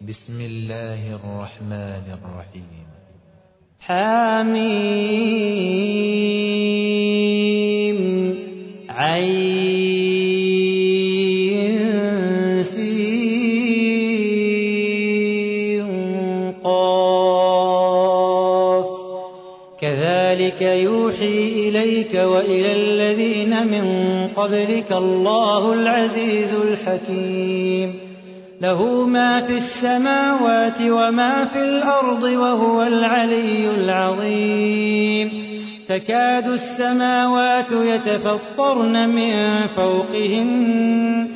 بسم الله الرحمن الرحيم. حميم عين سين قاف كذلك يوحي إليك وإلى الذين من قبلك الله العزيز الحكيم. له ما في السماوات وما في الأرض وهو العلي العظيم. تكاد السماوات يتفطرن من فوقهن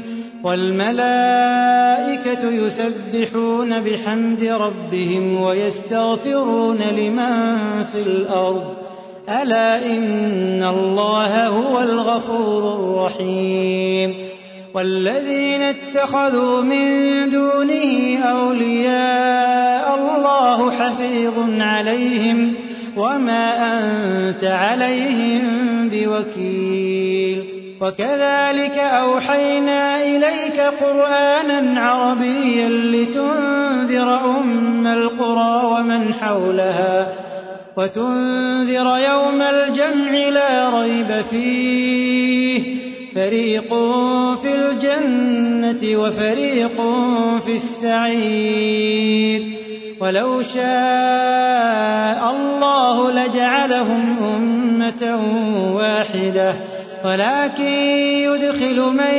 والملائكة يسبحون بحمد ربهم ويستغفرون لمن في الأرض ألا إن الله هو الغفور الرحيم. والذين اتخذوا من دونه أولياء الله حفيظ عليهم وما أنت عليهم بوكيل. وكذلك أوحينا إليك قرآنا عربيا لتنذر أم القرى ومن حولها وتنذر يوم الجمع لا ريب فيه فريق في الجنة وفريق في السعير. ولو شاء الله لجعلهم أمة واحدة ولكن يدخل من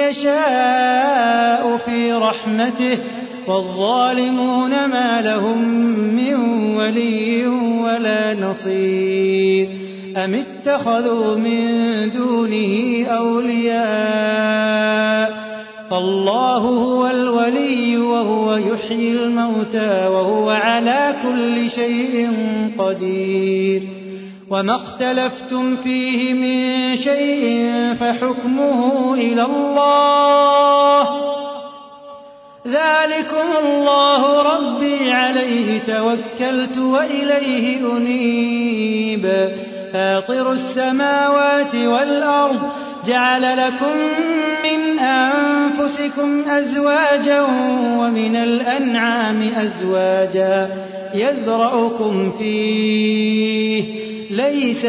يشاء في رحمته والظالمون ما لهم من ولي ولا نصير. أم اتخذوا من دونه أولياء فالله هو الولي وهو يحيي الموتى وهو على كل شيء قدير. وما اختلفتم فيه من شيء فحكمه إلى الله ذلكم الله ربي عليه توكلت وإليه أنيب. فاطر السماوات والأرض جعل لكم من أنفسكم أزواجا ومن الأنعام أزواجا يذرأكم فيه ليس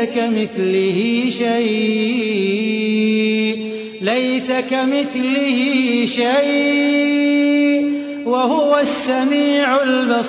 كمثله شيء وهو السميع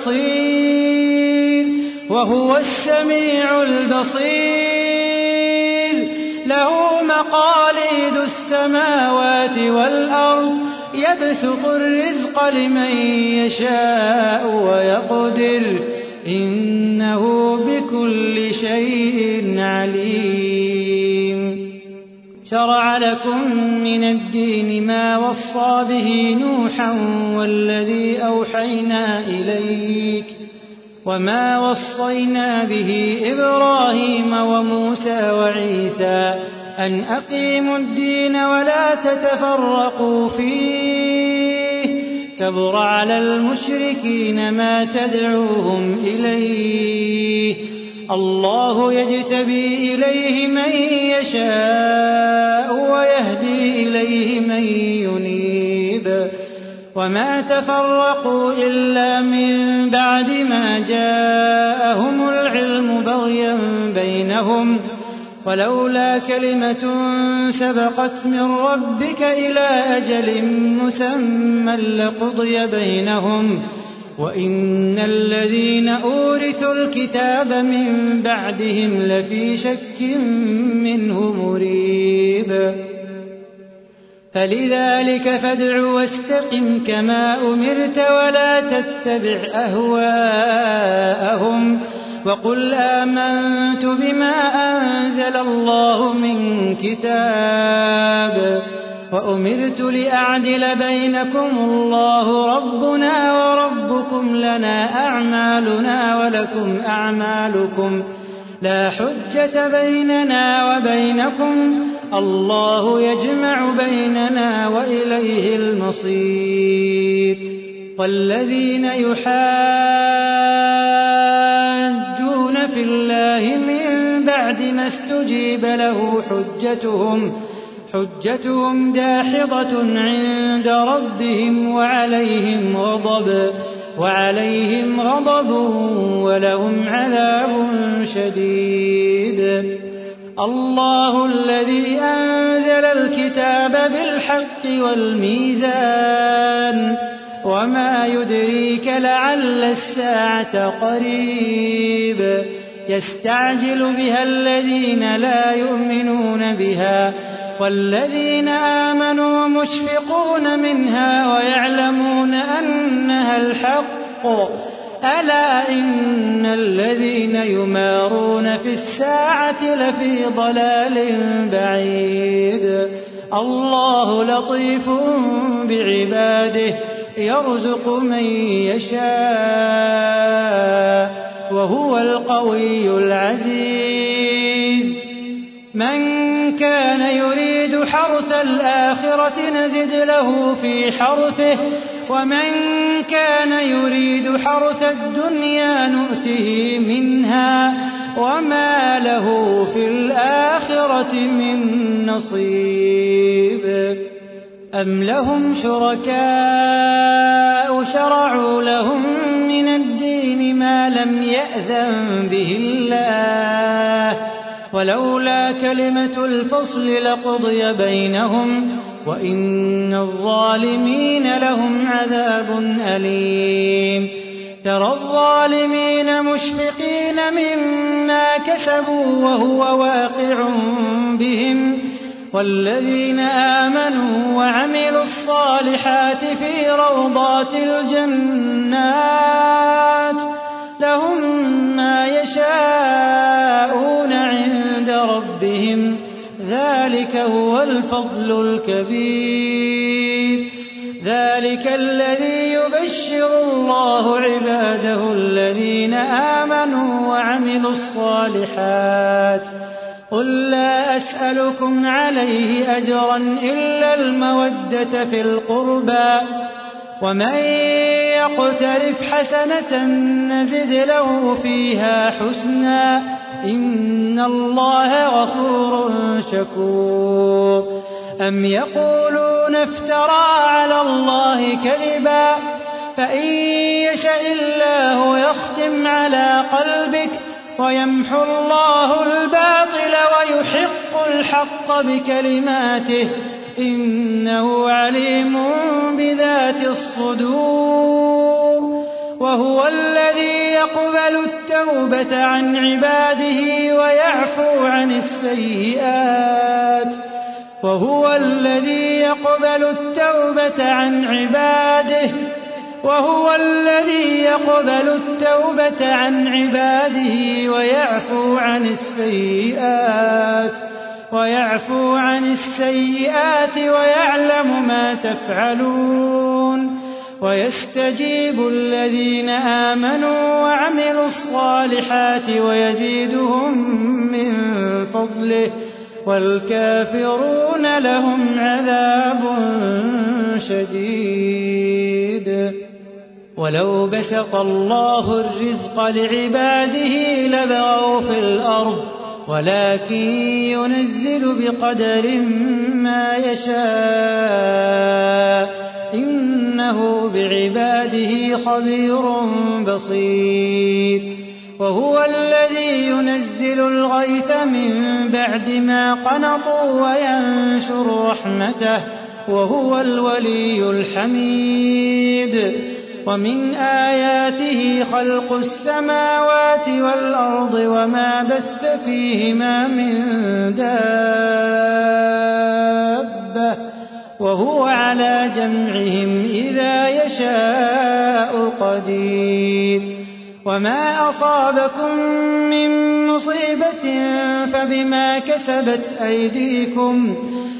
البصير. له مقاليد السماوات والأرض يبسط الرزق لمن يشاء ويقدر إنه بكل شيء عليم. شرع لكم من الدين ما وصى به نوحا والذي أوحينا إليك وما وصينا به إبراهيم وموسى وعيسى أن أقيموا الدين ولا تتفرقوا فيه كبر على المشركين ما تدعوهم إليه. الله يجتبي إليه من يشاء ويهدي إليه من ينيب. وما تفرقوا إلا من بعد ما جاءهم العلم بغيا بينهم ولولا كلمة سبقت من ربك إلى أجل مسمى لقضي بينهم وإن الذين أورثوا الكتاب من بعدهم لفي شك منه مريب. فلذلك فادع واستقم كما أمرت ولا تتبع أهواءهم وقل آمنت بما أنزل الله من كتاب وأمرت لأعدل بينكم الله ربنا وربكم لنا أعمالنا ولكم أعمالكم لا حجة بيننا وبينكم الله يجمع بيننا وإليه المصير. والذين يحاجون في الله من بعد ما استجيب له حجتهم داحضة عند ربهم وعليهم غضب ولهم عذاب شديد. الله الذي أنزل الكتاب بالحق والميزان وما يدريك لعل الساعة قريب. يستعجل بها الذين لا يؤمنون بها والذين آمنوا مشفقون منها ويعلمون أنها الحق. ألا إن الذين يمارون في الساعة لفي ضلال بعيد. الله لطيف بعباده يرزق من يشاء وهو القوي العزيز. من كان يريد حرث الآخرة نزد له في حرثه ومن كان يريد حرث الدنيا نؤته منها وما له في الآخرة من نصيب. أم لهم شركاء شرعوا لهم من الدين ما لم يأذن به الله ولولا كلمة الفصل لقضي بينهم وإن الظالمين لهم عذاب أليم. ترى الظالمين مشفقين مما كسبوا وهو واقع بهم والذين آمنوا وعملوا الصالحات في روضات الجنات لهم ما يشاءون عند ربهم ذلك هو الفضل الكبير. ذلك الذي يبشر الله عباده الذين آمنوا وعملوا الصالحات. قل لا أسألكم عليه أجرا إلا المودة في القربى ومن يقترف حسنة نزد له فيها حسنا إن الله غفور شكور. أم يقولون افترى على الله كذبا فإن يشاء الله يختم على قلبك ويمحو الله الباطل ويحق الحق بكلماته إنه عليم بذات الصدور. وهو الذي يقبل التوبة عن عباده ويعفو عن السيئات وهو الذي يقبل التوبة عن عباده ويعفو عن السيئات ويعلم ما تفعلون. ويستجيب الذين آمنوا وعملوا الصالحات ويزيدهم من فضله والكافرون لهم عذاب شديد. ولو بسط الله الرزق لعباده لبغوا في الأرض ولكن ينزل بقدر ما يشاء إنه بعباده خبير بصير. وهو الذي ينزل الغيث من بعد ما قنطوا وينشر رحمته وهو الولي الحميد. ومن آياته خلق السماوات والأرض وما بث فيهما من دابة وهو على جمعهم إذا يشاء قدير. وما أصابكم من مصيبة فبما كسبت أيديكم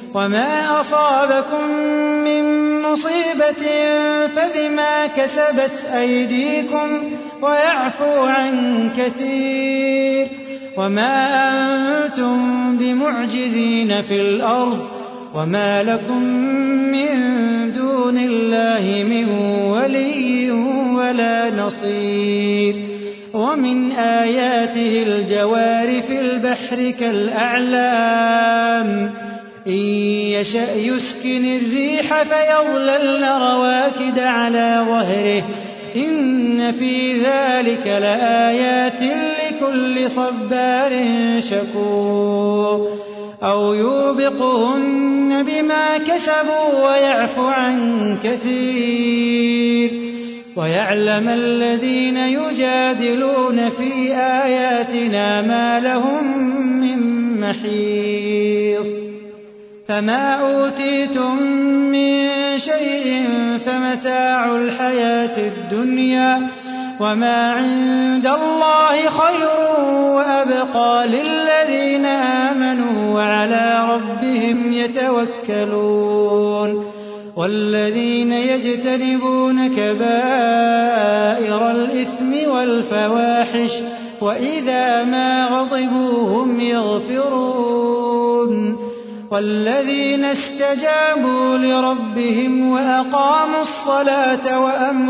ويعفو عن كثير. وما أنتم بمعجزين في الأرض وما لكم من دون الله من ولي ولا نصير. ومن آياته الجوار في البحر كالأعلام إن يشأ يسكن الريح فيظللن رواكد على ظهره إن في ذلك لآيات لكل صبار شكور أو يوبقهن بما كسبوا ويعفو عن كثير ويعلم الذين يجادلون في آياتنا ما لهم من محيص فما أوتيتم من شيء فمتاع الحياة الدنيا وما عند الله خير وأبقى للذين آمنوا وعلى ربهم يتوكلون والذين يجتنبون كبائر الإثم والفواحش وإذا ما غضبوا هم يغفرون والذين استجابوا لربهم وأقاموا الصلاة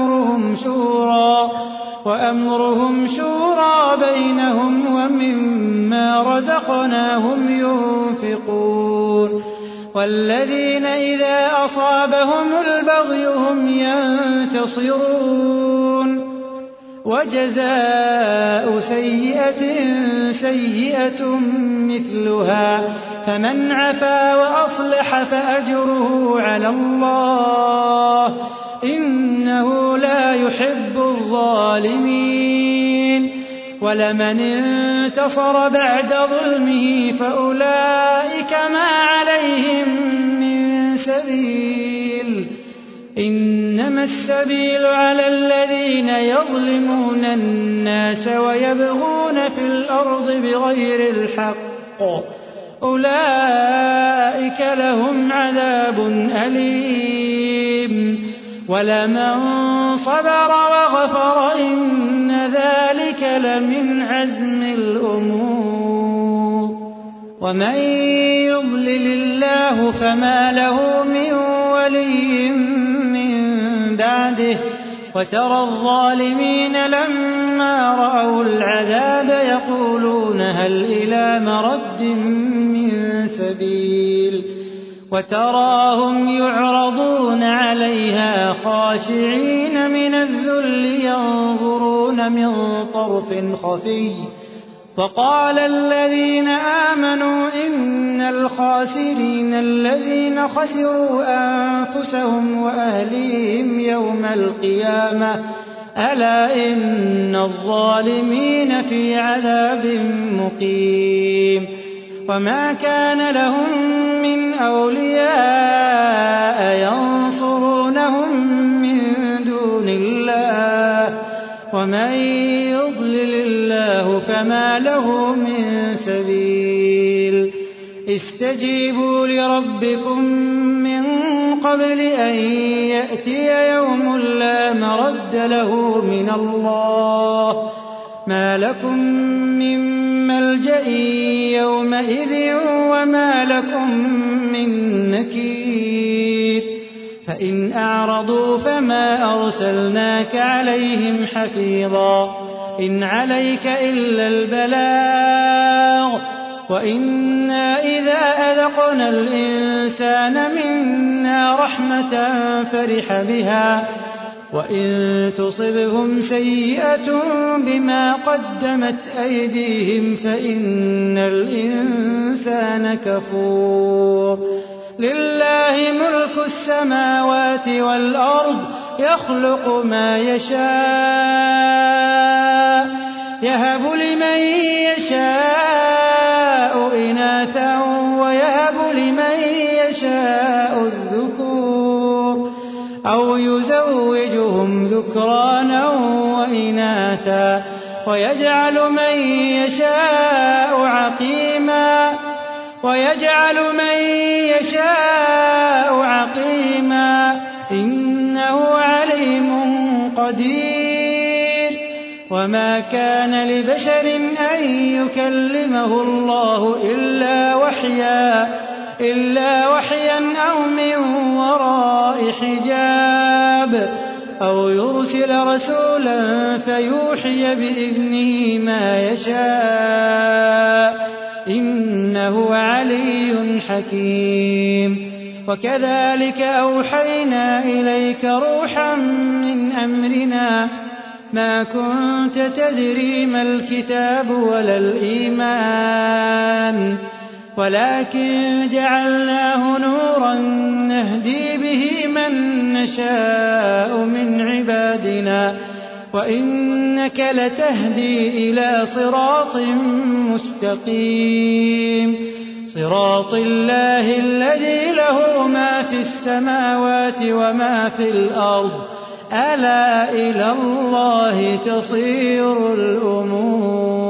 وأمرهم شورى بينهم ومما رزقناهم ينفقون والذين إذا أصابهم البغي هم ينتصرون وجزاء سيئة مثلها فمن عفا وأصلح فأجره على الله إنه لا يحب الظالمين ولمن انتصر بعد ظلمه فأولئك ما عليهم من سبيل إنما السبيل على الذين يظلمون الناس ويبغون في الأرض بغير الحق أولئك لهم عذاب أليم ولمن صبر وغفر إن ذلك لمن عزم الأمور ومن يضلل الله فما له من ولي من بعده وترى الظالمين لما رأوا العذاب يقولون هل إلى مرد من سبيل وتراهم يعرضون عليها خاشعين من الذل ينظرون من طرف خفي وقال الذين آمنوا إن الخاسرين الذين خسروا أنفسهم وأهليهم يوم القيامة ألا إن الظالمين في عذاب مقيم وما كان لهم من أولياء ينصرونهم من دون الله ومن يضلل الله فما له من سبيل استجيبوا لربكم من قبل أن يأتي يوم لا مرد له من الله ما لكم من ملجأ يومئذ وما لكم من نكير فإن أعرضوا فما أرسلناك عليهم حفيظا إن عليك إلا البلاغ وإنا إذا أذقنا الإنسان منا رحمة فرح بها وإن تصبهم سيئة بما قدمت أيديهم فإن الإنسان كفور لله ملك السماوات والأرض يخلق ما يشاء يهب لمن يشاء إناثا ويهب لمن يشاء الذكور أو يزوجهم ذكرانا وإناثا ويجعل من يشاء عقيما إنه عليم قدير وما كان لبشر أن يكلمه الله إلا وحيا أو من وراء حجاب أو يرسل رسولا فيوحي بإذنه ما يشاء إنه علي حكيم وكذلك أوحينا إليك روحا من أمرنا ما كنت تدري ما الكتاب ولا الإيمان ولكن جعلناه نورا نهدي به من نشاء من عبادنا وإنك لتهدي إلى صراط مستقيم صراط الله الذي له ما في السماوات وما في الأرض ألا إلى الله تصير الأمور